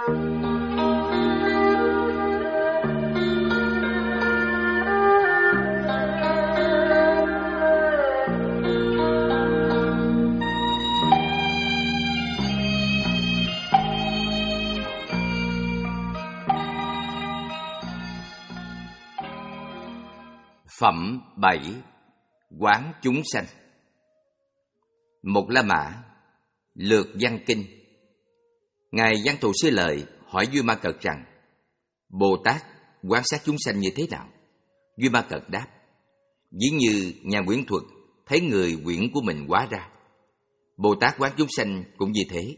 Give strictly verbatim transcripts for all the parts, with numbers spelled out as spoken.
Phẩm bảy. Quán chúng sanh. Một La Mã, Lược Văn Kinh. Ngài Văn Thù Sư Lợi hỏi Duy Ma Cật rằng: Bồ Tát quan sát chúng sanh như thế nào? Duy Ma Cật đáp: Ví như nhà quyển thuật thấy người quyển của mình hóa ra, Bồ Tát quán chúng sanh cũng như thế.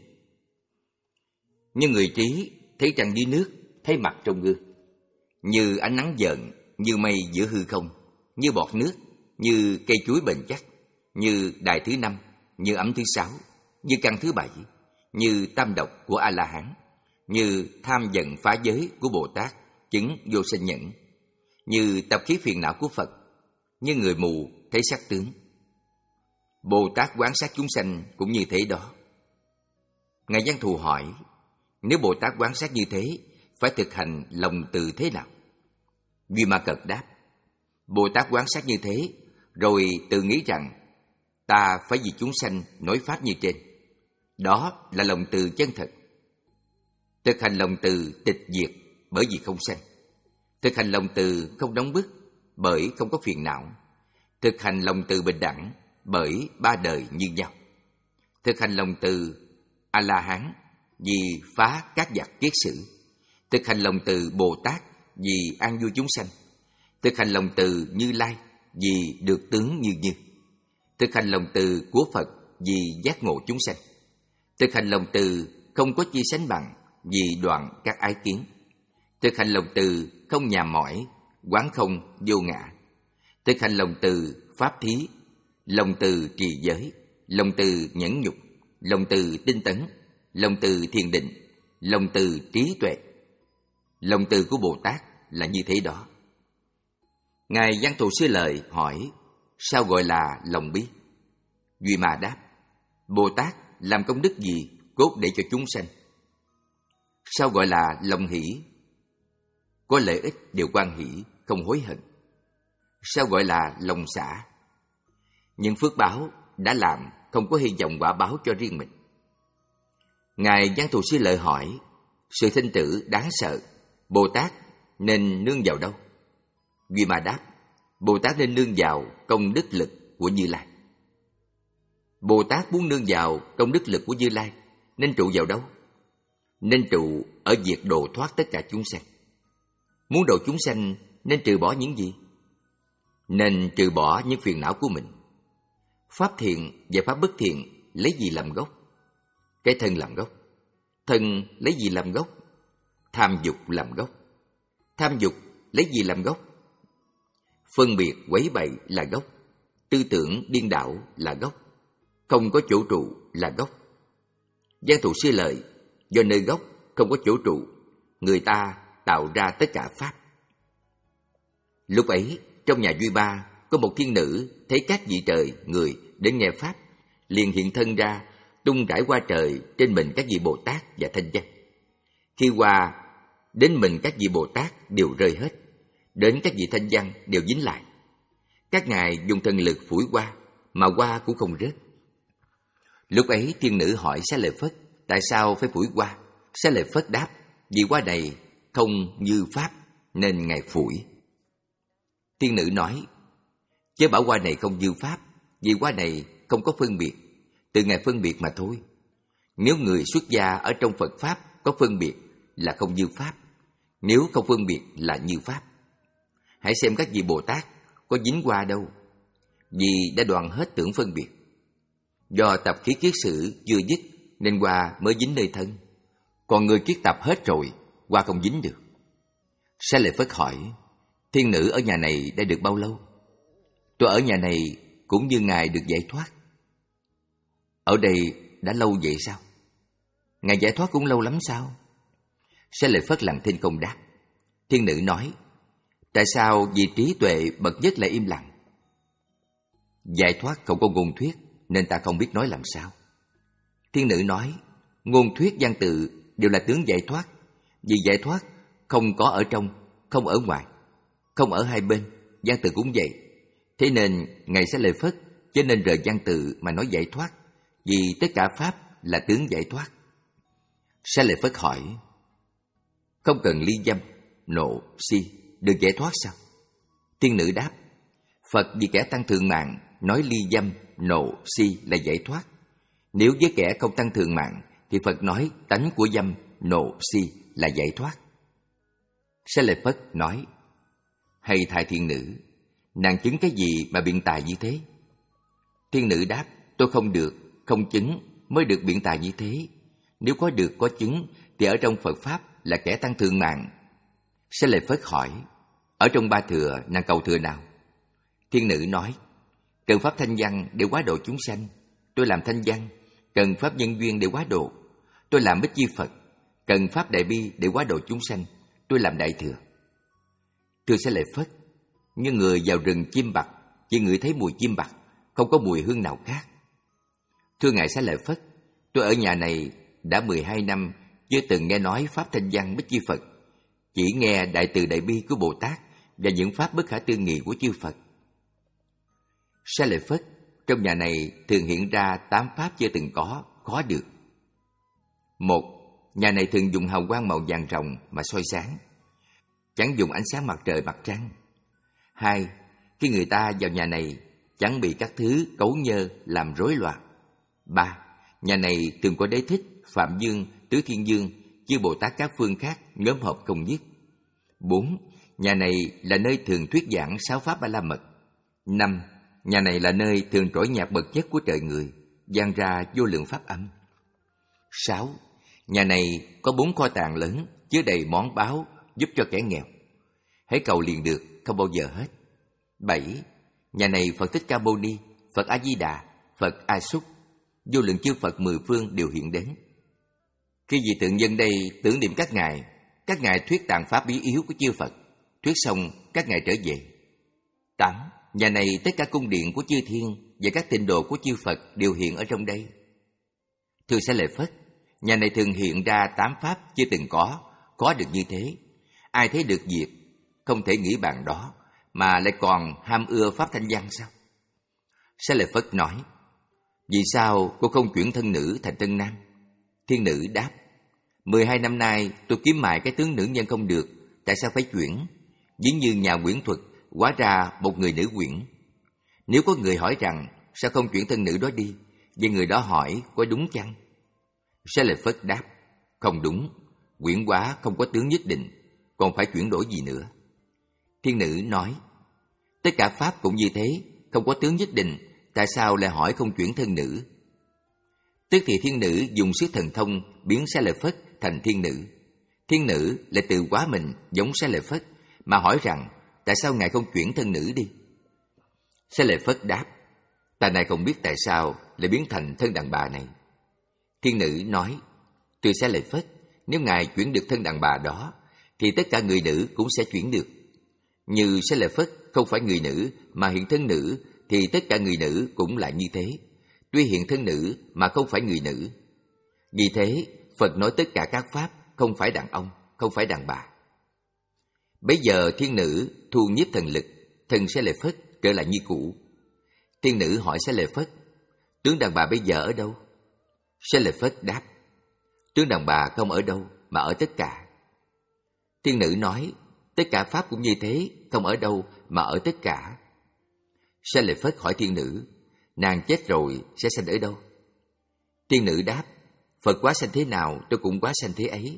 Như người trí thấy trăng dưới nước, thấy mặt trong gương, như ánh nắng vờn, như mây giữa hư không, như bọt nước, như cây chuối bền chắc, như đài thứ năm, như ấm thứ sáu, như căn thứ bảy, như tam độc của A-la-hán, như tham giận phá giới của Bồ Tát chứng vô sinh nhẫn, như tập khí phiền não của Phật, như người mù thấy sắc tướng. Bồ Tát quán sát chúng sanh cũng như thế đó. Ngài Văn Thù hỏi: Nếu Bồ Tát quán sát như thế, phải thực hành lòng từ thế nào? Duy Ma Cật đáp: Bồ Tát quán sát như thế, rồi tự nghĩ rằng ta phải vì chúng sanh nói pháp như trên. Đó là lòng từ chân thật. Thực hành lòng từ tịch diệt bởi vì không sanh. Thực hành lòng từ không đóng bức bởi không có phiền não. Thực hành lòng từ bình đẳng bởi ba đời như nhau. Thực hành lòng từ A-la-hán vì phá các giặc kiết sử. Thực hành lòng từ Bồ Tát vì an vui chúng sanh. Thực hành lòng từ Như Lai vì được tướng như Như. Thực hành lòng từ của Phật vì giác ngộ chúng sanh. Thực hành lòng từ không có chi sánh bằng vì đoạn các ái kiến. Thực hành lòng từ không nhàm mỏi, quán không vô ngã. Thực hành lòng từ pháp thí, lòng từ trì giới, lòng từ nhẫn nhục, lòng từ tinh tấn, lòng từ thiền định, lòng từ trí tuệ. Lòng từ của Bồ Tát là như thế đó. Ngài Văn Thù Sư Lợi hỏi: Sao gọi là lòng bi? Duy Ma đáp: Bồ Tát làm công đức gì cốt để cho chúng sanh? Sao gọi là lòng hỷ? Có lợi ích đều hoan hỷ, không hối hận. Sao gọi là lòng xả? Những phước báo đã làm không có hy vọng quả báo cho riêng mình. Ngài Văn Thù Sư Lợi hỏi: Sự sinh tử đáng sợ, Bồ Tát nên nương vào đâu? Duy Ma đáp: Bồ Tát nên nương vào công đức lực của Như Lai. Bồ Tát muốn nương vào công đức lực của Như Lai nên trụ vào đâu? Nên trụ ở việc độ thoát tất cả chúng sanh. Muốn độ chúng sanh nên trừ bỏ những gì? Nên trừ bỏ những phiền não của mình. Pháp thiện và pháp bất thiện lấy gì làm gốc? Cái thân làm gốc. Thân lấy gì làm gốc? Tham dục làm gốc. Tham dục lấy gì làm gốc? Phân biệt quấy bậy là gốc. Tư tưởng điên đảo là gốc. Không có chỗ trụ là gốc. Văn Thù Sư Lợi: Do nơi gốc không có chỗ trụ, người ta tạo ra tất cả pháp. Lúc ấy trong nhà Duy Ma có một thiên nữ thấy các vị trời người đến nghe pháp, liền hiện thân ra tung rải qua trời trên mình các vị Bồ Tát và thanh văn. Khi qua đến mình các vị Bồ Tát đều rơi hết, đến các vị thanh văn đều dính lại. Các ngài dùng thần lực phủi qua mà qua cũng không rớt. Lúc ấy thiên nữ hỏi Xá Lợi Phất: Tại sao phải phủi qua? Xá Lợi Phất đáp: Vì qua này không như pháp nên ngài phủi. Thiên nữ nói: Chớ bảo qua này không như pháp, vì qua này không có phân biệt, từ ngài phân biệt mà thôi. Nếu người xuất gia ở trong Phật pháp có phân biệt là không như pháp, nếu không phân biệt là như pháp. Hãy xem các vị Bồ Tát có dính qua đâu, vì đã đoạn hết tưởng phân biệt. Do tập khí kiết sử chưa dứt nên qua mới dính nơi thân, còn người kiết tập hết rồi, qua không dính được. Xá Lợi Phất hỏi: Thiên nữ ở nhà này đã được bao lâu? Tôi ở nhà này cũng như ngài được giải thoát. Ở đây đã lâu vậy sao? Ngài giải thoát cũng lâu lắm sao? Xá Lợi Phất lặng thinh không đáp. Thiên nữ nói: Tại sao vì trí tuệ bậc nhất lại im lặng? Giải thoát không có ngôn thuyết nên ta không biết nói làm sao. Thiên nữ nói: Ngôn thuyết văn tự đều là tướng giải thoát, Vì giải thoát không có ở trong, không ở ngoài, không ở hai bên, văn tự cũng vậy. Thế nên Ngài Xá Lợi Phất cho nên rời văn tự mà nói giải thoát, vì tất cả pháp là tướng giải thoát. Xá Lợi Phất hỏi: không cần ly dâm, nộ, si được giải thoát sao? Thiên nữ đáp: Phật vì kẻ tăng thượng mạng nói ly dâm, nộ, si là giải thoát. Nếu với kẻ không tăng thượng mạng thì Phật nói tánh của dâm, nộ, si là giải thoát. Xá Lợi Phất nói: hay thay thiên nữ, nàng chứng cái gì mà biện tài như thế? Thiên nữ đáp: tôi không được, không chứng mới được biện tài như thế. Nếu có được, có chứng thì ở trong Phật Pháp là kẻ tăng thượng mạng. Xá Lợi Phất hỏi: ở trong ba thừa nàng cầu thừa nào? Thiên nữ nói: cần pháp thanh văn để hóa độ chúng sanh, tôi làm thanh văn. Cần pháp nhân duyên để hóa độ, tôi làm Bích Chi Phật. Cần pháp đại bi để hóa độ chúng sanh, tôi làm đại thừa. Thưa Xá Lợi Phất, như người vào rừng chim bặt, chỉ ngửi thấy mùi chim bặt, không có mùi hương nào khác. Thưa Ngài Xá Lợi Phất, tôi ở nhà này đã mười hai năm, chưa từng nghe nói pháp thanh văn Bích Chi Phật, chỉ nghe đại từ đại bi của Bồ Tát và những pháp bất khả tư nghị của chư Phật. Xá Lợi Phất, trong nhà này thường hiện ra tám pháp chưa từng có, khó được. Một, nhà này thường dùng hào quang màu vàng ròng mà soi sáng, chẳng dùng ánh sáng mặt trời mặt trăng. Hai, khi người ta vào nhà này chẳng bị các thứ cấu nhơ làm rối loạn. Ba, nhà này thường có Đế Thích, Phạm Dương, Tứ Thiên Dương, chư Bồ Tát các phương khác nhóm họp không dứt. Bốn, nhà này là nơi thường thuyết giảng sáu pháp Ba La Mật. Năm, nhà này là nơi thường trỗi nhạc bậc nhất của trời người, vang ra vô lượng pháp âm. Sáu, nhà này có bốn kho tàng lớn chứa đầy món báu giúp cho kẻ nghèo, hễ cầu liền được, không bao giờ hết. Bảy, nhà này Phật Thích Ca Mâu Ni, Phật A Di Đà, Phật A Xúc, vô lượng chư Phật mười phương đều hiện đến. Khi vị tượng nhân đây tưởng niệm các ngài, các ngài thuyết tạng pháp bí yếu của chư Phật, thuyết xong các ngài trở về. Tám, nhà này tất cả cung điện của chư thiên và các tịnh độ của chư Phật đều hiện ở trong đây. Thưa Xá Lợi Phất, nhà này thường hiện ra tám pháp chưa từng có, có được như thế. Ai thấy được việc, không thể nghĩ bàn đó, mà lại còn ham ưa pháp thanh văn sao? Xá Lợi Phất nói: vì sao cô không chuyển thân nữ thành thân nam? Thiên nữ đáp: mười hai năm nay tôi kiếm mài cái tướng nữ nhân không được, tại sao phải chuyển? Ví như nhà quyển thuật hóa ra một người nữ quyển. Nếu có người hỏi rằng sao không chuyển thân nữ đó đi, vậy người đó hỏi có đúng chăng? Xá Lợi Phất đáp: không đúng, quyển hóa không có tướng nhất định, còn phải chuyển đổi gì nữa? Thiên nữ nói: tất cả pháp cũng như thế, không có tướng nhất định, tại sao lại hỏi không chuyển thân nữ? Tức thì thiên nữ dùng sức thần thông biến Xá Lợi Phất thành thiên nữ. Thiên nữ lại tự hóa mình giống Xá Lợi Phất mà hỏi rằng tại sao ngài không chuyển thân nữ đi? Xá Lợi Phất đáp: ta này không biết tại sao lại biến thành thân đàn bà này. Thiên nữ nói: thưa Xá Lợi Phất, nếu ngài chuyển được thân đàn bà đó thì tất cả người nữ cũng sẽ chuyển được. Như Xá Lợi Phất không phải người nữ mà hiện thân nữ thì tất cả người nữ cũng lại như thế, tuy hiện thân nữ mà không phải người nữ. Vì thế Phật nói tất cả các pháp không phải đàn ông, không phải đàn bà. Bấy giờ thiên nữ thu nhiếp thần lực, thân Xá Lợi Phất trở lại như cũ. Thiên nữ hỏi Xá Lợi Phất: tướng đàn bà bây giờ ở đâu? Xá Lợi Phất đáp: tướng đàn bà không ở đâu mà ở tất cả. Thiên nữ nói: tất cả pháp cũng như thế, không ở đâu mà ở tất cả. Xá Lợi Phất hỏi thiên nữ: nàng chết rồi sẽ sanh ở đâu? Thiên nữ đáp: Phật hóa sanh thế nào tôi cũng hóa sanh thế ấy.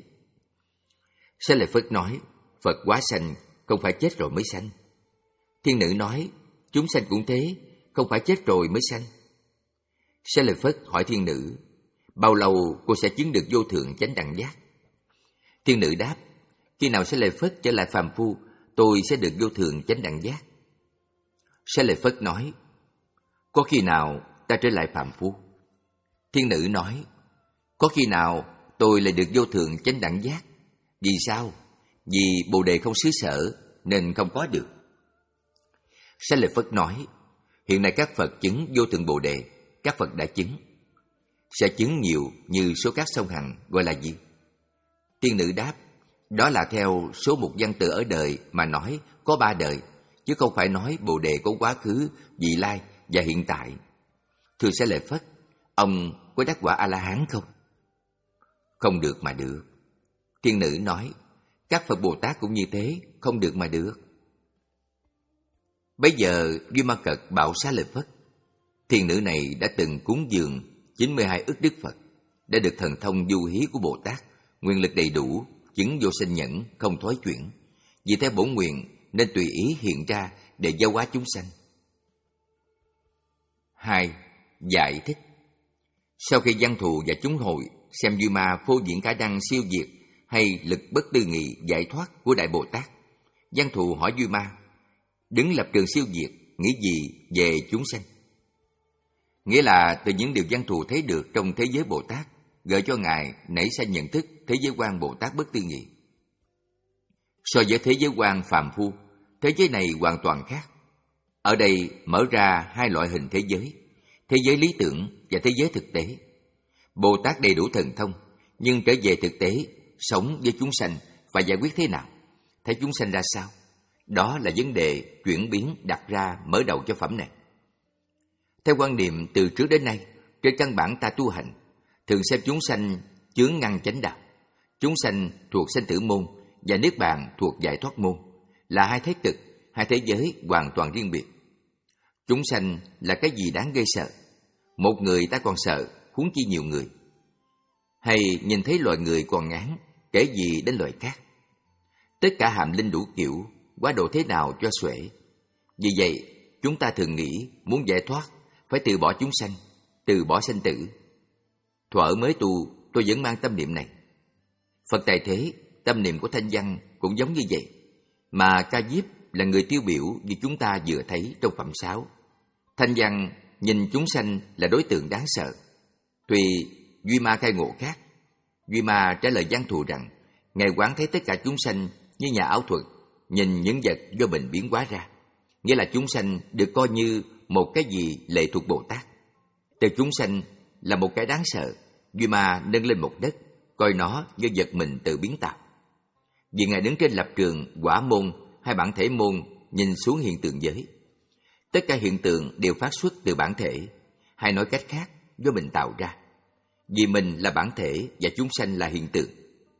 Xá Lợi Phất nói: Phật hóa sanh không phải chết rồi mới sanh. Thiên nữ nói: chúng sanh cũng thế, không phải chết rồi mới sanh. Xá Lợi Phất hỏi thiên nữ: bao lâu cô sẽ chứng được vô thượng chánh đẳng giác? Thiên nữ đáp: khi nào Xá Lợi Phất trở lại phàm phu, tôi sẽ được vô thượng chánh đẳng giác. Xá Lợi Phất nói: có khi nào ta trở lại phàm phu? Thiên nữ nói: có khi nào tôi lại được vô thượng chánh đẳng giác? Vì sao? Vì Bồ Đề không xứ sở nên không có được. Xá Lợi Phất nói: hiện nay các Phật chứng vô thượng Bồ Đề, các Phật đã chứng. Sẽ chứng nhiều như số các sông Hằng gọi là gì? Thiên nữ đáp: Đó là theo số một văn tự ở đời mà nói có ba đời, chứ không phải nói Bồ Đề có quá khứ, vị lai và hiện tại. Thưa Xá Lợi Phất, ông có đắc quả A-la-hán không? Không được mà được. Thiên nữ nói, các Phật Bồ Tát cũng như thế, không được mà được. Bây giờ Duy Ma Cật bảo Xá Lợi Phất, thiên nữ này đã từng cúng dường chín mươi hai ức Đức Phật, đã được thần thông du hí của Bồ Tát, nguyên lực đầy đủ, chứng vô sinh nhẫn, không thói chuyển. Vì theo bổn nguyện nên tùy ý hiện ra để giáo hóa chúng sanh. Hai. Giải thích. Sau khi văn thù và chúng hội xem Duy Ma phô diễn khả năng siêu diệt hay lực bất tư nghị giải thoát của Đại Bồ Tát, văn thù hỏi Duy Ma, đứng lập trường siêu diệt, nghĩ gì về chúng sanh? Nghĩa là từ những điều văn thù thấy được trong thế giới Bồ Tát, gợi cho Ngài nảy sinh nhận thức thế giới quan Bồ Tát bất tư nghị. So với thế giới quan phàm phu, thế giới này hoàn toàn khác. Ở đây mở ra hai loại hình thế giới, thế giới lý tưởng và thế giới thực tế. Bồ Tát đầy đủ thần thông, nhưng trở về thực tế, sống với chúng sanh phải giải quyết thế nào? Thấy chúng sanh ra sao? Đó là vấn đề chuyển biến đặt ra mở đầu cho phẩm này. Theo quan niệm từ trước đến nay, trên căn bản ta tu hành, thường xem chúng sanh chướng ngăn chánh đạo. Chúng sanh thuộc sanh tử môn và niết bàn thuộc giải thoát môn, là hai thế cực, hai thế giới hoàn toàn riêng biệt. Chúng sanh là cái gì đáng gây sợ? Một người ta còn sợ, huống chi nhiều người. Hay nhìn thấy loài người còn ngán, kể gì đến loài khác. Tất cả hàm linh đủ kiểu, quá độ thế nào cho xuể. Vì vậy, chúng ta thường nghĩ muốn giải thoát phải từ bỏ chúng sanh, từ bỏ sanh tử. Thuở mới tu, tôi vẫn mang tâm niệm này. Phật tại thế, tâm niệm của Thanh Văn cũng giống như vậy. Mà Ca Diếp là người tiêu biểu như chúng ta vừa thấy trong phẩm sáu. Thanh Văn nhìn chúng sanh là đối tượng đáng sợ. Tuy Duy Ma khai ngộ khác. Duy Ma trả lời văn thù rằng, Ngài quán thấy tất cả chúng sanh như nhà ảo thuật, nhìn những vật do mình biến hóa ra. Nghĩa là chúng sanh được coi như một cái gì lệ thuộc Bồ Tát. Từ chúng sanh là một cái đáng sợ, Duy Ma nâng lên một đất, coi nó như vật mình tự biến tạo. Vì Ngài đứng trên lập trường quả môn hay bản thể môn, nhìn xuống hiện tượng giới. Tất cả hiện tượng đều phát xuất từ bản thể, hay nói cách khác, do mình tạo ra. Vì mình là bản thể và chúng sanh là hiện tượng.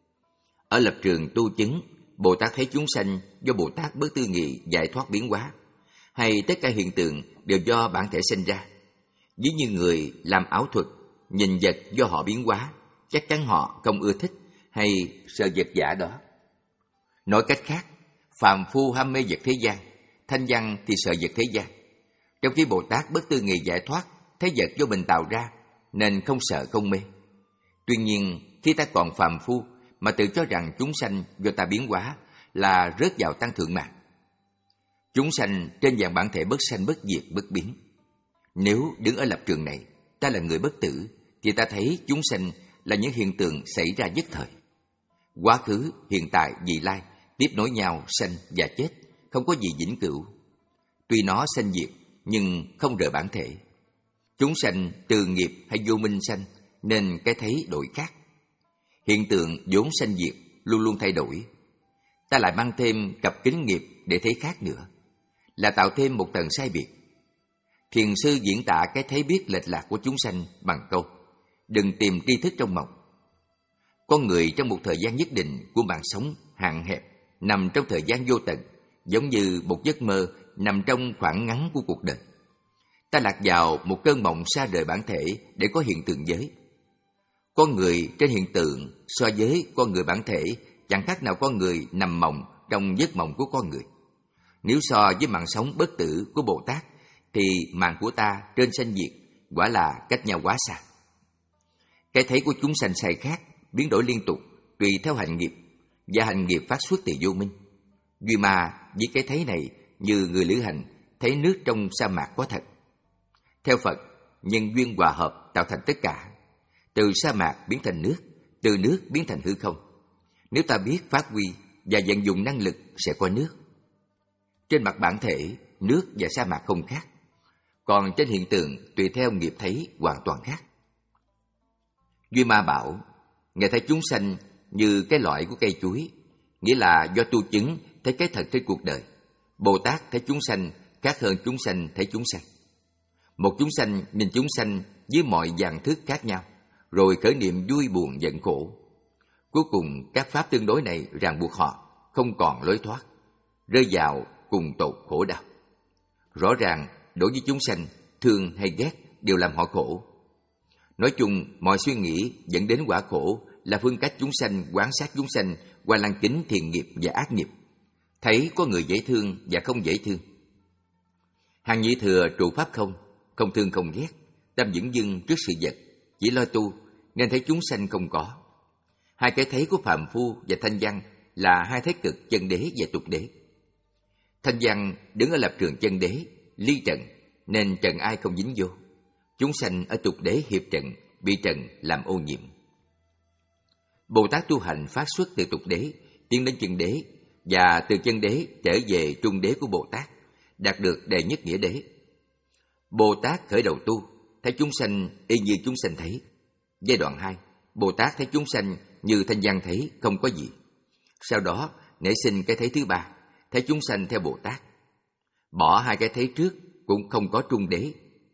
Ở lập trường tu chứng, Bồ Tát thấy chúng sanh do Bồ Tát bất tư nghị giải thoát biến hóa, hay tất cả hiện tượng đều do bản thể sinh ra. Ví như người làm ảo thuật, nhìn vật do họ biến hóa, chắc chắn họ không ưa thích hay sợ vật giả đó. Nói cách khác, phàm phu ham mê vật thế gian, Thanh Văn thì sợ vật thế gian. Trong khi Bồ Tát bất tư nghị giải thoát, thấy vật do mình tạo ra, nên không sợ không mê. Tuy nhiên, khi ta còn phàm phu mà tự cho rằng chúng sanh do ta biến hóa là rớt vào tăng thượng mạng. Chúng sanh trên dạng bản thể bất sanh bất diệt bất biến. Nếu đứng ở lập trường này, ta là người bất tử, thì ta thấy chúng sanh là những hiện tượng xảy ra nhất thời. Quá khứ, hiện tại, vị lai tiếp nối nhau sanh và chết, không có gì vĩnh cửu. Tuy nó sanh diệt, nhưng không rời bản thể. Chúng sanh từ nghiệp hay vô minh sanh, nên cái thấy đổi khác. Hiện tượng vốn sanh diệt luôn luôn thay đổi. Ta lại mang thêm cặp kính nghiệp để thấy khác nữa, là tạo thêm một tầng sai biệt. Thiền sư diễn tả cái thấy biết lệch lạc của chúng sanh bằng câu: đừng tìm tri thức trong mộng. Con người trong một thời gian nhất định của mạng sống hạn hẹp, nằm trong thời gian vô tận, giống như một giấc mơ nằm trong khoảng ngắn của cuộc đời. Ta lạc vào một cơn mộng xa rời bản thể để có hiện tượng giới. Con người trên hiện tượng so với con người bản thể chẳng khác nào con người nằm mộng trong giấc mộng của con người. Nếu so với mạng sống bất tử của Bồ Tát, thì mạng của ta trên sanh diệt quả là cách nhau quá xa. Cái thấy của chúng sanh sai khác, biến đổi liên tục, tùy theo hành nghiệp, và hành nghiệp phát xuất từ vô minh. Duy Ma với cái thấy này như người lữ hành thấy nước trong sa mạc có thật. Theo Phật, nhân duyên hòa hợp tạo thành tất cả. Từ sa mạc biến thành nước, từ nước biến thành hư không. Nếu ta biết phát huy và vận dụng năng lực sẽ có nước. Trên mặt bản thể, nước và sa mạc không khác. Còn trên hiện tượng tùy theo nghiệp thấy hoàn toàn khác. Duy Ma bảo, Ngài thấy chúng sanh như cái loại của cây chuối, nghĩa là do tu chứng thấy cái thật trên cuộc đời. Bồ Tát thấy chúng sanh khác hơn chúng sanh thấy chúng sanh. Một chúng sanh nhìn chúng sanh với mọi dạng thức khác nhau, rồi khởi niệm vui buồn giận khổ. Cuối cùng các pháp tương đối này ràng buộc họ, không còn lối thoát, rơi vào cùng tột khổ đau. Rõ ràng đối với chúng sanh, thương hay ghét đều làm họ khổ. Nói chung, mọi suy nghĩ dẫn đến quả khổ là phương cách chúng sanh quan sát chúng sanh qua lăng kính thiện nghiệp và ác nghiệp, thấy có người dễ thương và không dễ thương. Hàng nhị thừa trụ pháp không, không thương không ghét, tâm vững dưng trước sự vật, chỉ lo tu nên thấy chúng sanh không có. Hai cái thấy của phàm phu và thanh văn là hai thế cực chân đế và tục đế. Thanh văn đứng ở lập trường chân đế, ly trần, nên trần ai không dính vô. Chúng sanh ở tục đế hiệp trần, bị trần làm ô nhiễm. Bồ Tát tu hành phát xuất từ tục đế, tiến đến chân đế, và từ chân đế trở về trung đế của Bồ Tát, đạt được đệ nhất nghĩa đế. Bồ Tát khởi đầu tu, thấy chúng sanh y như chúng sanh thấy. Giai đoạn hai, Bồ Tát thấy chúng sanh như thanh văn thấy, không có gì. Sau đó nảy sinh cái thấy thứ ba, thấy chúng sanh theo Bồ Tát. Bỏ hai cái thấy trước cũng không có trung đế.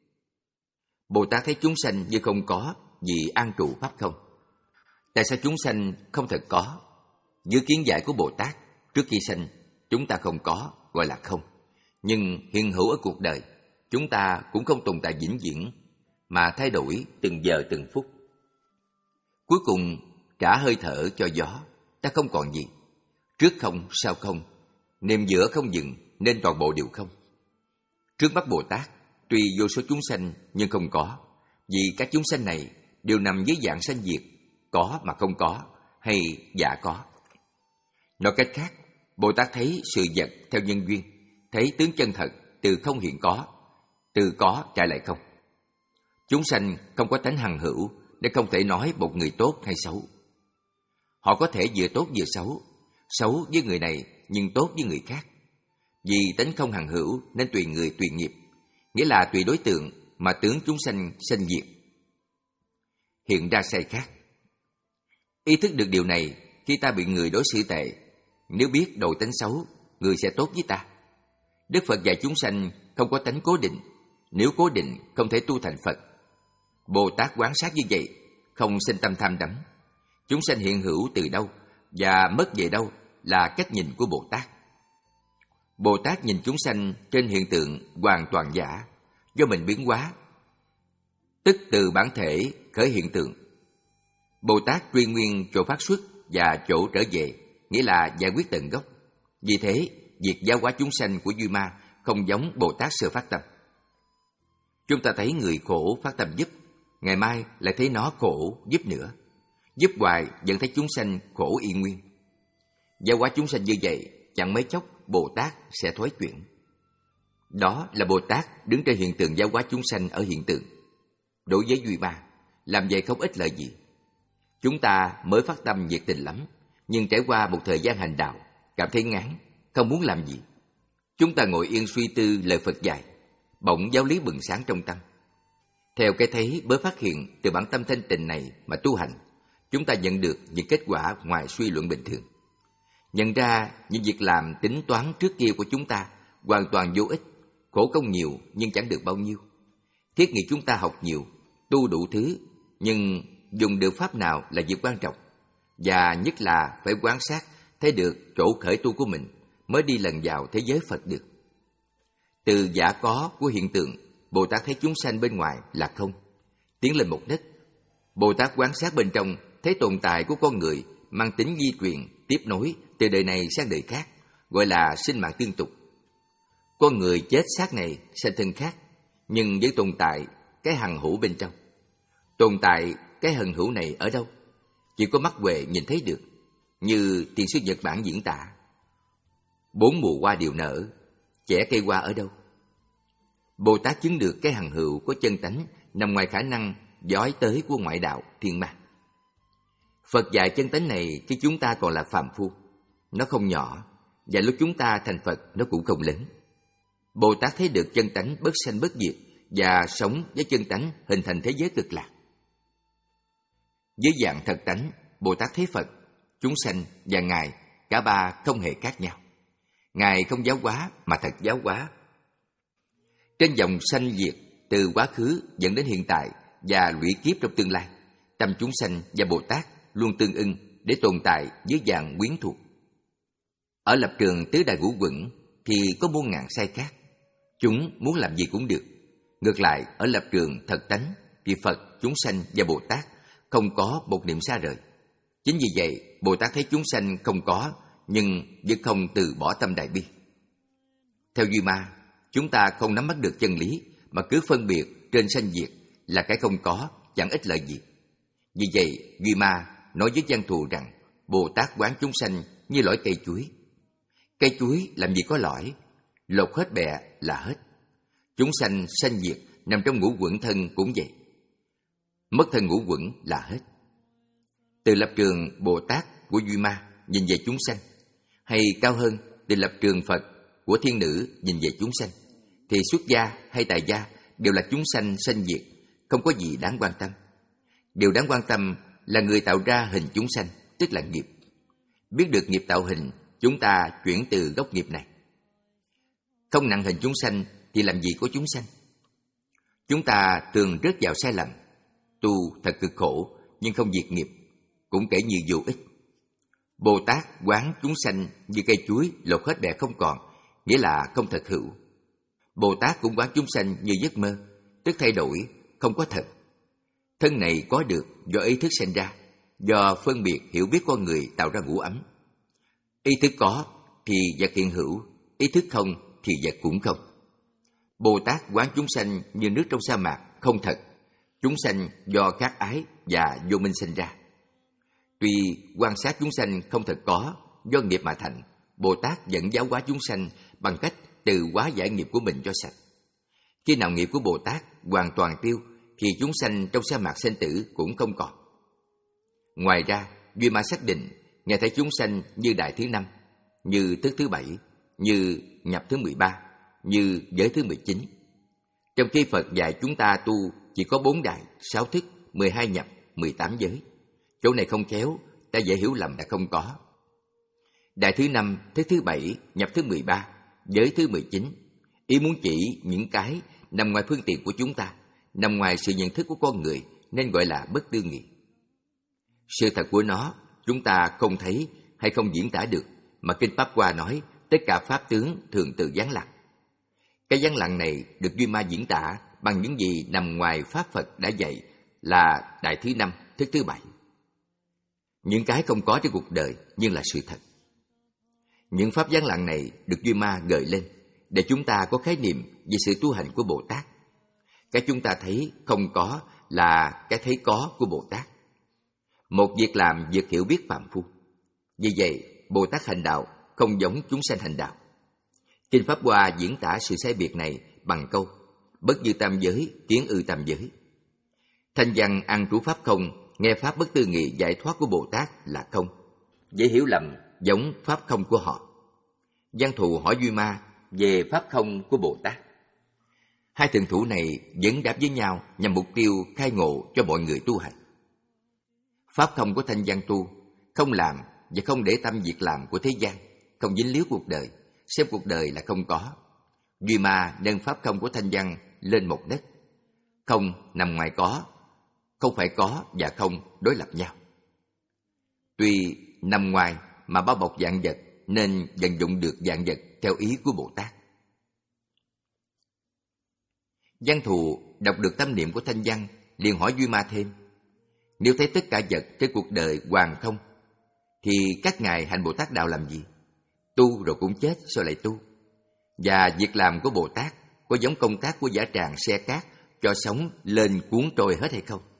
Bồ Tát thấy chúng sanh như không có vì an trụ pháp không. Tại sao chúng sanh không thật có? Dưới kiến giải của Bồ Tát, trước khi sanh chúng ta không có, gọi là không. Nhưng hiện hữu ở cuộc đời, chúng ta cũng không tồn tại vĩnh viễn, mà thay đổi từng giờ từng phút. Cuối cùng trả hơi thở cho gió, ta không còn gì. Trước không, sau không, niệm giữa không dừng, nên toàn bộ đều không. Trước mắt Bồ Tát, tuy vô số chúng sanh nhưng không có, vì các chúng sanh này đều nằm dưới dạng sanh diệt, có mà không có, hay giả có. Nói cách khác, Bồ Tát thấy sự vật theo nhân duyên, thấy tướng chân thật từ không hiện có, từ có trả lại không. Chúng sanh không có tánh hằng hữu, nên không thể nói một người tốt hay xấu. Họ có thể vừa tốt vừa xấu, xấu với người này nhưng tốt với người khác. Vì tánh không hằng hữu nên tùy người tùy nghiệp, nghĩa là tùy đối tượng mà tướng chúng sanh sanh diệt, hiện ra sai khác. Ý thức được điều này, khi ta bị người đối xử tệ, nếu biết độ tánh xấu, người sẽ tốt với ta. Đức Phật dạy chúng sanh không có tánh cố định, nếu cố định không thể tu thành Phật. Bồ Tát quán sát như vậy, không sinh tâm tham đắm. Chúng sanh hiện hữu từ đâu và mất về đâu là cách nhìn của Bồ Tát. Bồ Tát nhìn chúng sanh trên hiện tượng hoàn toàn giả, do mình biến hóa, tức từ bản thể khởi hiện tượng. Bồ Tát truy nguyên chỗ phát xuất và chỗ trở về, nghĩa là giải quyết tận gốc. Vì thế, việc giáo hóa chúng sanh của Duy Ma không giống Bồ Tát sơ phát tâm. Chúng ta thấy người khổ phát tâm giúp, ngày mai lại thấy nó khổ giúp nữa. Giúp hoài vẫn thấy chúng sanh khổ y nguyên. Giáo hóa chúng sanh như vậy, chẳng mấy chốc Bồ Tát sẽ thoái chuyển. Đó là Bồ Tát đứng trên hiện tượng giáo hóa chúng sanh ở hiện tượng. Đối với Duy Ma, làm vậy không ích lợi gì. Chúng ta mới phát tâm nhiệt tình lắm, nhưng trải qua một thời gian hành đạo, cảm thấy ngán, không muốn làm gì. Chúng ta ngồi yên suy tư lời Phật dạy, bỗng giáo lý bừng sáng trong tâm. Theo cái thấy mới phát hiện từ bản tâm thanh tịnh này mà tu hành, chúng ta nhận được những kết quả ngoài suy luận bình thường. Nhận ra những việc làm tính toán trước kia của chúng ta hoàn toàn vô ích, khổ công nhiều nhưng chẳng được bao nhiêu. Thiết nghĩ chúng ta học nhiều, tu đủ thứ, nhưng dùng được pháp nào là việc quan trọng. Và nhất là phải quan sát, thấy được chỗ khởi tu của mình, mới đi lần vào thế giới Phật được. Từ giả có của hiện tượng, Bồ Tát thấy chúng sanh bên ngoài là không. Tiến lên một nấc, Bồ Tát quan sát bên trong, thấy tồn tại của con người mang tính di truyền, tiếp nối từ đời này sang đời khác, gọi là sinh mạng tương tục. Con người chết xác này sanh thân khác, nhưng vẫn tồn tại cái hằng hữu bên trong. Tồn tại cái hằng hữu này ở đâu? Chỉ có mắt huệ nhìn thấy được, như tiền sư Nhật Bản diễn tả. Bốn mùa hoa đều nở, chẻ cây hoa ở đâu? Bồ Tát chứng được cái hằng hữu có chân tánh nằm ngoài khả năng dõi tới của ngoại đạo thiên ma. Phật dạy chân tánh này khi chúng ta còn là phàm phu, nó không nhỏ, và lúc chúng ta thành Phật nó cũng không lớn. Bồ Tát thấy được chân tánh bất sanh bất diệt và sống với chân tánh hình thành thế giới cực lạc. Với dạng thật tánh, Bồ Tát thấy Phật, chúng sanh và Ngài cả ba không hề khác nhau. Ngài không giáo hóa mà thật giáo hóa. Trên dòng sanh diệt từ quá khứ dẫn đến hiện tại và lũy kiếp trong tương lai, tâm chúng sanh và Bồ Tát luôn tương ưng để tồn tại dưới dạng quyến thuộc. Ở lập trường tứ đại ngũ quẩn thì có muôn ngàn sai khác. Chúng muốn làm gì cũng được. Ngược lại, ở lập trường thật tánh thì Phật, chúng sanh và Bồ Tát không có một niệm xa rời. Chính vì vậy, Bồ Tát thấy chúng sanh không có, nhưng vẫn không từ bỏ tâm đại bi. Theo Duy Ma, chúng ta không nắm bắt được chân lý mà cứ phân biệt trên sanh diệt là cái không có, chẳng ích lợi gì. Vì vậy, Duy Ma nói với văn thù rằng Bồ Tát quán chúng sanh như lõi cây chuối. Cây chuối làm gì có lõi, lột hết bẹ là hết. Chúng sanh sanh diệt nằm trong ngũ quẩn thân cũng vậy. Mất thân ngũ quẩn là hết. Từ lập trường Bồ Tát của Duy Ma nhìn về chúng sanh, hay cao hơn từ lập trường Phật của thiên nữ nhìn về chúng sanh, thì xuất gia hay tại gia đều là chúng sanh sanh diệt, không có gì đáng quan tâm. Điều đáng quan tâm là người tạo ra hình chúng sanh, tức là nghiệp. Biết được nghiệp tạo hình, chúng ta chuyển từ gốc nghiệp này. Không nặng hình chúng sanh thì làm gì có chúng sanh. Chúng ta thường rớt vào sai lầm, tu thật cực khổ nhưng không diệt nghiệp, cũng kể như vô ích. Bồ Tát quán chúng sanh như cây chuối lột hết bẹ không còn, nghĩa là không thật hữu. Bồ Tát cũng quán chúng sanh như giấc mơ, tức thay đổi, không có thật. Thân này có được do ý thức sinh ra, do phân biệt hiểu biết con người tạo ra ngũ ấm. Ý thức có thì vật hiện hữu, ý thức không thì vật cũng không. Bồ Tát quán chúng sanh như nước trong sa mạc, không thật. Chúng sanh do khát ái và vô minh sinh ra. Tuy quan sát chúng sanh không thật có, do nghiệp mà thành, Bồ Tát vẫn giáo hóa chúng sanh bằng cách từ hóa giải nghiệp của mình cho sạch. Khi nào nghiệp của Bồ Tát hoàn toàn tiêu, thì chúng sanh trong sa mạc sinh tử cũng không còn. Ngoài ra, Duy Ma xác định, Ngài thấy chúng sanh như đại thứ năm, như thức thứ bảy, như nhập thứ mười ba, như giới thứ mười chín. Trong khi Phật dạy chúng ta tu chỉ có bốn đại, sáu thức, mười hai nhập, mười tám giới. Chỗ này không khéo, ta dễ hiểu lầm là không có. Đại thứ năm, thức thứ bảy, nhập thứ mười ba, giới thứ mười chín. Ý muốn chỉ những cái nằm ngoài phương tiện của chúng ta, nằm ngoài sự nhận thức của con người, nên gọi là bất tư nghị. Sự thật của nó, chúng ta không thấy hay không diễn tả được, mà Kinh Pháp Hoa nói tất cả pháp tướng thường từ giáng lặng. Cái giáng lặng này được Duy Ma diễn tả bằng những gì nằm ngoài Pháp Phật đã dạy là đại thứ năm, thức thứ bảy. Những cái không có trên cuộc đời nhưng là sự thật. Những pháp giáng lặng này được Duy Ma gợi lên để chúng ta có khái niệm về sự tu hành của Bồ Tát. Cái chúng ta thấy không có là cái thấy có của Bồ Tát. Một việc làm vượt hiểu biết phàm phu. Vì vậy, Bồ Tát hành đạo không giống chúng sanh hành đạo. Kinh Pháp Hoa diễn tả sự sai biệt này bằng câu bất như tam giới, kiến ư tam giới. Thanh văn an trú pháp không, nghe pháp bất tư nghị giải thoát của Bồ Tát là không. Dễ hiểu lầm giống pháp không của họ. Văn thù hỏi Duy Ma về pháp không của Bồ Tát. Hai thượng thủ này vấn đáp với nhau nhằm mục tiêu khai ngộ cho mọi người tu hành. Pháp không của thanh văn tu, không làm và không để tâm việc làm của thế gian, không dính líu cuộc đời, xem cuộc đời là không có. Duy Ma nâng pháp không của thanh văn lên một đất. Không nằm ngoài có, không phải có và không đối lập nhau. Tuy nằm ngoài mà bao bọc vạn vật nên vận dụng được vạn vật theo ý của Bồ Tát. Văn thù đọc được tâm niệm của thanh văn liền hỏi Duy Ma thêm: nếu thấy tất cả vật trên cuộc đời hoàn không, thì các ngài hành Bồ Tát đạo làm gì? Tu rồi cũng chết, sao lại tu? Và việc làm của Bồ Tát có giống công tác của giả tràng xe cát cho sóng lên cuốn trôi hết hay không?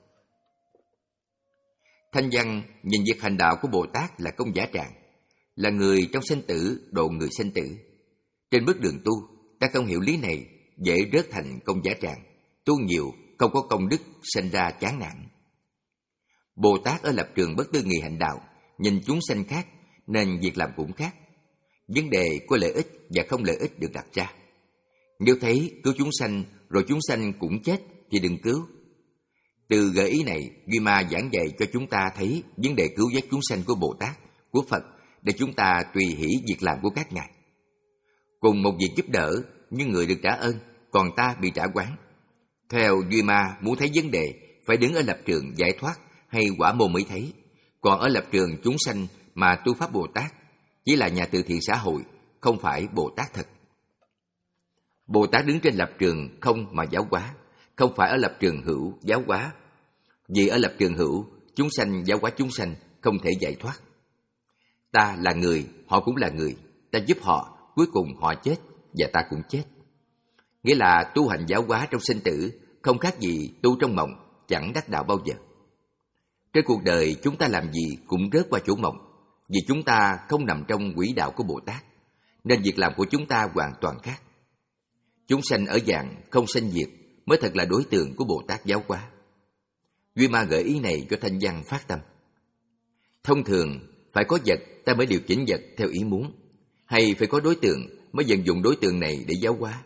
Thanh văn nhìn việc hành đạo của Bồ Tát là công giả tràng, là người trong sinh tử độ người sinh tử. Trên bước đường tu, ta không hiểu lý này, dễ rớt thành công giả tràng, tu nhiều không có công đức, sinh ra chán nản. Bồ Tát ở lập trường bất tư nghị hành đạo, nhìn chúng sanh khác nên việc làm cũng khác. Vấn đề có lợi ích và không lợi ích được đặt ra. Nếu thấy cứu chúng sanh rồi chúng sanh cũng chết thì đừng cứu. Từ gợi ý này, Duy Ma giảng dạy cho chúng ta thấy vấn đề cứu vớt chúng sanh của Bồ Tát, của Phật để chúng ta tùy hỷ việc làm của các ngài. Cùng một việc giúp đỡ, nhưng người được trả ơn, còn ta bị trả oán. Theo Duy Ma muốn thấy vấn đề, phải đứng ở lập trường giải thoát hay quả môn mới thấy. Còn ở lập trường chúng sanh mà tu pháp Bồ Tát chỉ là nhà từ thiện xã hội, không phải Bồ Tát thật. Bồ Tát đứng trên lập trường không mà giáo hóa, không phải ở lập trường hữu giáo hóa. Vì ở lập trường hữu, chúng sanh giáo hóa chúng sanh không thể giải thoát. Ta là người, họ cũng là người, ta giúp họ, cuối cùng họ chết và ta cũng chết. Nghĩa là tu hành giáo hóa trong sinh tử không khác gì tu trong mộng, chẳng đắc đạo bao giờ. Trên cuộc đời chúng ta làm gì cũng rớt qua chỗ mộng, vì chúng ta không nằm trong quỹ đạo của Bồ Tát, nên việc làm của chúng ta hoàn toàn khác. Chúng sanh ở dạng không sanh diệt mới thật là đối tượng của Bồ Tát giáo hóa. Duy Ma gợi ý này cho Thanh Văn phát tâm. Thông thường phải có vật ta mới điều chỉnh vật theo ý muốn, hay phải có đối tượng mới vận dụng đối tượng này để giáo hóa.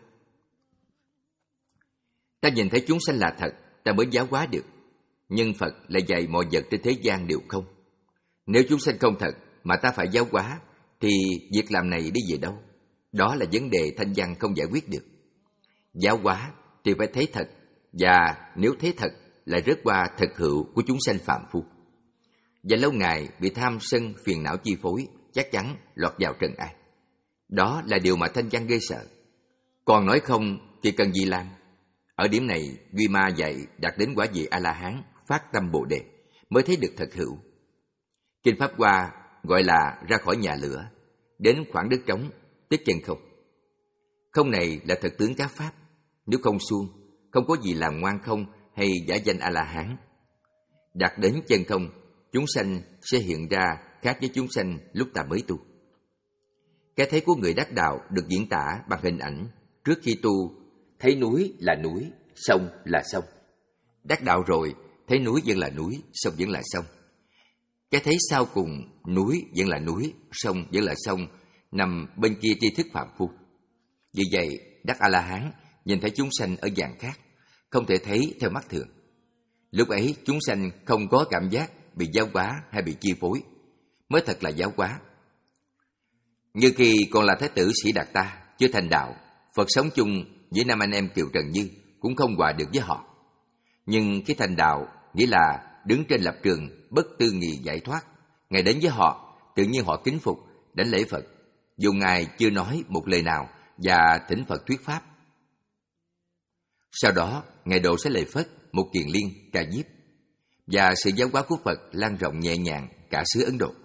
Ta nhìn thấy chúng sanh là thật, ta mới giáo hóa được. Nhưng Phật lại dạy mọi vật trên thế gian đều không. Nếu chúng sanh không thật mà ta phải giáo hóa, thì việc làm này đi về đâu? Đó là vấn đề Thanh Văn không giải quyết được. Giáo hóa thì phải thấy thật, và nếu thấy thật lại rớt qua thực hữu của chúng sanh phạm phu. Và lâu ngày bị tham sân phiền não chi phối, chắc chắn lọt vào trần ai. Đó là điều mà Thanh Văn ghê sợ. Còn nói không thì cần gì làm? Ở điểm này, Duy Ma dạy đạt đến quả vị A-la-hán, phát tâm Bồ Đề, mới thấy được thật hữu. Kinh Pháp Hoa gọi là ra khỏi nhà lửa, đến khoảng đất trống, tức chân không. Không này là thật tướng các Pháp, nếu không suông, không có gì làm ngoan không hay giả danh A-la-hán. Đạt đến chân không, chúng sanh sẽ hiện ra khác với chúng sanh lúc ta mới tu. Cái thấy của người đắc đạo được diễn tả bằng hình ảnh. Trước khi tu, thấy núi là núi, sông là sông. Đắc đạo rồi, thấy núi vẫn là núi, sông vẫn là sông. Cái thấy sau cùng, núi vẫn là núi, sông vẫn là sông, nằm bên kia tri thức phạm phu. Vì vậy, đắc A-la-hán nhìn thấy chúng sanh ở dạng khác, không thể thấy theo mắt thường. Lúc ấy, chúng sanh không có cảm giác bị giáo hóa hay bị chi phối, mới thật là giáo hóa. Như khi còn là Thái tử Sĩ Đạt Ta, chưa thành đạo, Phật sống chung với năm anh em Kiều Trần Như cũng không hòa được với họ. Nhưng khi thành đạo, nghĩa là đứng trên lập trường bất tư nghị giải thoát, Ngài đến với họ, tự nhiên họ kính phục, đảnh lễ Phật, dù Ngài chưa nói một lời nào và thỉnh Phật thuyết pháp. Sau đó, Ngài độ sẽ lệ Phất, một kiền liên, ca diếp, và sự giáo hóa của Phật lan rộng nhẹ nhàng cả xứ Ấn Độ.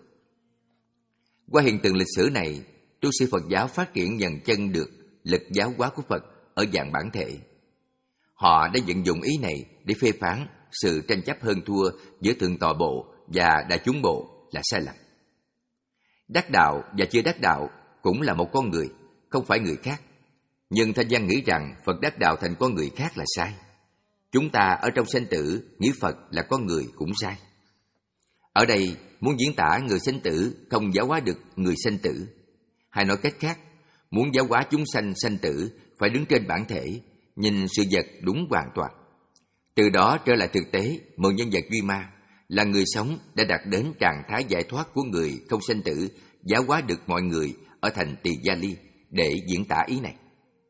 Qua hiện tượng lịch sử này, tu sĩ Phật giáo phát triển dần chân được lực giáo hóa của Phật ở dạng bản thể. Họ đã vận dụng ý này để phê phán sự tranh chấp hơn thua giữa thượng tọa bộ và đại chúng bộ là sai lầm. Đắc đạo và chưa đắc đạo cũng là một con người, không phải người khác. Nhưng Thanh Văn nghĩ rằng Phật đắc đạo thành con người khác là sai. Chúng ta ở trong sinh tử nghĩ Phật là con người cũng sai. Ở đây muốn diễn tả người sinh tử không giáo hóa được người sinh tử. Hay nói cách khác, muốn giáo hóa chúng sanh sanh tử phải đứng trên bản thể, nhìn sự vật đúng hoàn toàn. Từ đó trở lại thực tế, một nhân vật Duy Ma là người sống đã đạt đến trạng thái giải thoát của người không sinh tử, giáo hóa được mọi người ở thành Tỳ Gia Ly để diễn tả ý này.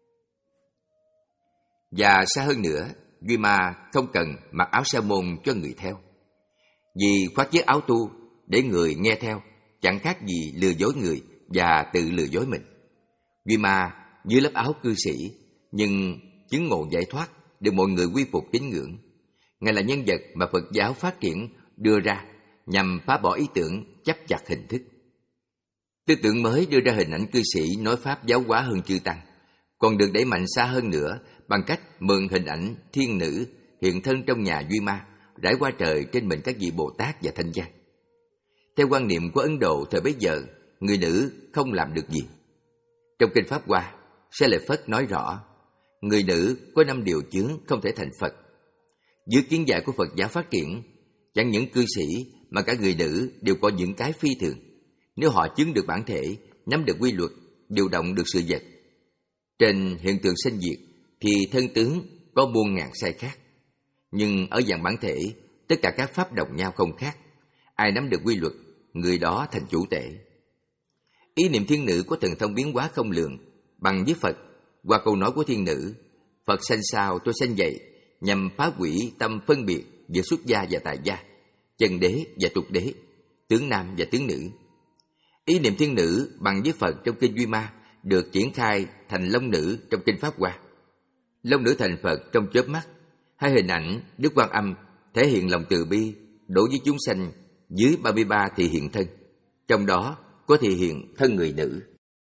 Và xa hơn nữa, Duy Ma không cần mặc áo sa môn cho người theo. Vì khoác chiếc áo tu để người nghe theo, chẳng khác gì lừa dối người và tự lừa dối mình. Duy Ma dưới lớp áo cư sĩ, nhưng chứng ngộ giải thoát được mọi người quy phục tín ngưỡng. Ngài là nhân vật mà Phật giáo phát triển đưa ra nhằm phá bỏ ý tưởng chấp chặt hình thức. Tư tưởng mới đưa ra hình ảnh cư sĩ nói pháp giáo hóa hơn chư tăng, còn được đẩy mạnh xa hơn nữa bằng cách mượn hình ảnh thiên nữ hiện thân trong nhà Duy Ma rải qua trời trên mình các vị Bồ Tát và Thanh Văn. Theo quan niệm của Ấn Độ thời bấy giờ, người nữ không làm được gì. Trong kinh Pháp Hoa, Sa Lợi Phất nói rõ, người nữ có năm điều chướng không thể thành Phật. Dưới kiến giải của Phật giáo phát triển, chẳng những cư sĩ mà cả người nữ đều có những cái phi thường. Nếu họ chứng được bản thể, nắm được quy luật, điều động được sự vật. Trên hiện tượng sinh diệt thì thân tướng có muôn ngàn sai khác. Nhưng ở dạng bản thể, tất cả các pháp đồng nhau không khác. Ai nắm được quy luật, người đó thành chủ tể. Ý niệm thiên nữ có thần thông biến hóa không lường. Bằng với Phật, qua câu nói của thiên nữ, Phật sanh sao tôi sanh vậy, nhằm phá hủy tâm phân biệt giữa xuất gia và tại gia, chân đế và tục đế, tướng nam và tướng nữ. Ý niệm thiên nữ bằng với Phật trong kinh Duy Ma được triển khai thành long nữ trong kinh Pháp Hoa. Long nữ thành Phật trong chớp mắt. Hai hình ảnh Đức Quan Âm thể hiện lòng từ bi đối với chúng sanh dưới ba mươi ba thị hiện thân, trong đó có thị hiện thân người nữ.